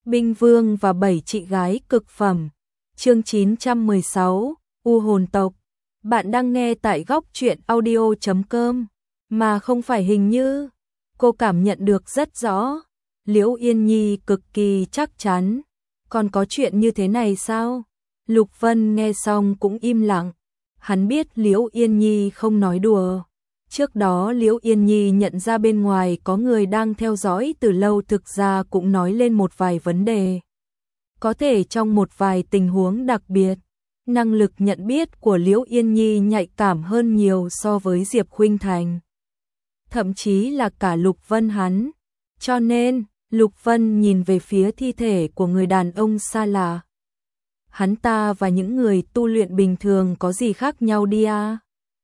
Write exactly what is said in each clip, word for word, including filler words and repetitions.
Binh Vương và bảy chị gái cực phẩm. Chương chín trăm mười sáu, U hồn tộc. Bạn đang nghe tại góc truyện audio chấm com, mà không phải hình như. Cô cảm nhận được rất rõ. Liễu Yên Nhi cực kỳ chắc chắn. Còn có chuyện như thế này sao? Lục Vân nghe xong cũng im lặng. Hắn biết Liễu Yên Nhi không nói đùa. Trước đó Liễu Yên Nhi nhận ra bên ngoài có người đang theo dõi từ lâu, thực ra cũng nói lên một vài vấn đề. Có thể trong một vài tình huống đặc biệt, năng lực nhận biết của Liễu Yên Nhi nhạy cảm hơn nhiều so với Diệp Khuynh Thành. Thậm chí là cả Lục Vân hắn. Cho nên, Lục Vân nhìn về phía thi thể của người đàn ông xa lạ. Hắn ta và những người tu luyện bình thường có gì khác nhau đi à?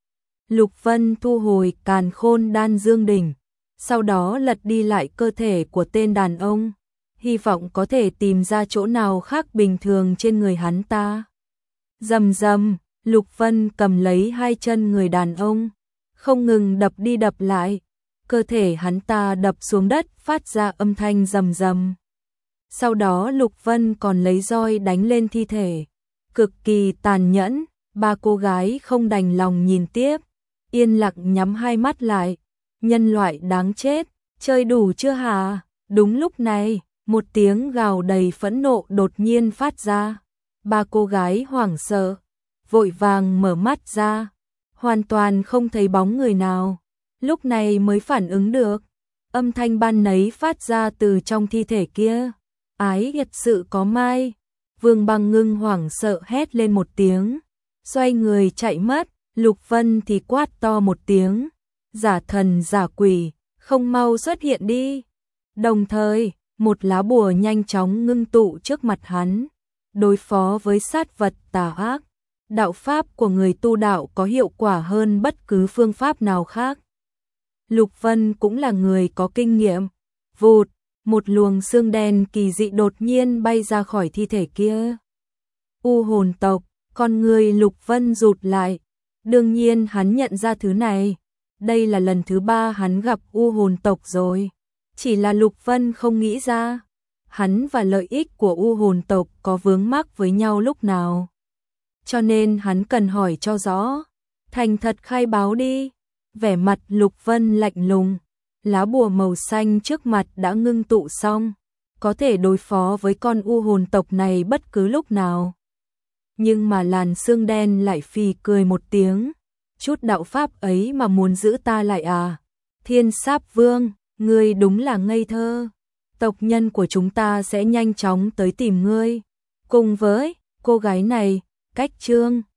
Lục Vân thu hồi Càn Khôn Đan Dương Đỉnh, sau đó lật đi lại cơ thể của tên đàn ông, hy vọng có thể tìm ra chỗ nào khác bình thường trên người hắn ta. Rầm rầm, Lục Vân cầm lấy hai chân người đàn ông, không ngừng đập đi đập lại, cơ thể hắn ta đập xuống đất phát ra âm thanh rầm rầm. Sau đó Lục Vân còn lấy roi đánh lên thi thể, cực kỳ tàn nhẫn. Ba cô gái không đành lòng nhìn tiếp, yên lặng nhắm hai mắt lại. Nhân loại đáng chết, chơi đủ chưa hả? Đúng lúc này, một tiếng gào đầy phẫn nộ đột nhiên phát ra. Ba cô gái hoảng sợ, vội vàng mở mắt ra, hoàn toàn không thấy bóng người nào. Lúc này mới phản ứng được, âm thanh ban nấy phát ra từ trong thi thể kia. Ái thật sự có mai. Vương Băng Ngưng hoảng sợ hét lên một tiếng, xoay người chạy mất. Lục Vân thì quát to một tiếng, giả thần giả quỷ, không mau xuất hiện đi. Đồng thời, một lá bùa nhanh chóng ngưng tụ trước mặt hắn, đối phó với sát vật tà ác. Đạo pháp của người tu đạo có hiệu quả hơn bất cứ phương pháp nào khác. Lục Vân cũng là người có kinh nghiệm. Vụt, một luồng xương đen kỳ dị đột nhiên bay ra khỏi thi thể kia. U hồn tộc, con người Lục Vân rụt lại. Đương nhiên hắn nhận ra thứ này. Đây là lần thứ ba hắn gặp u hồn tộc rồi. Chỉ là Lục Vân không nghĩ ra, hắn và lợi ích của u hồn tộc có vướng mắc với nhau lúc nào. Cho nên hắn cần hỏi cho rõ. Thành thật khai báo đi. Vẻ mặt Lục Vân lạnh lùng. Lá bùa màu xanh trước mặt đã ngưng tụ xong, có thể đối phó với con u hồn tộc này bất cứ lúc nào. Nhưng mà làn xương đen lại phì cười một tiếng. Chút đạo pháp ấy mà muốn giữ ta lại à? Thiên Sáp Vương, ngươi đúng là ngây thơ. Tộc nhân của chúng ta sẽ nhanh chóng tới tìm ngươi. Cùng với cô gái này, cách Trương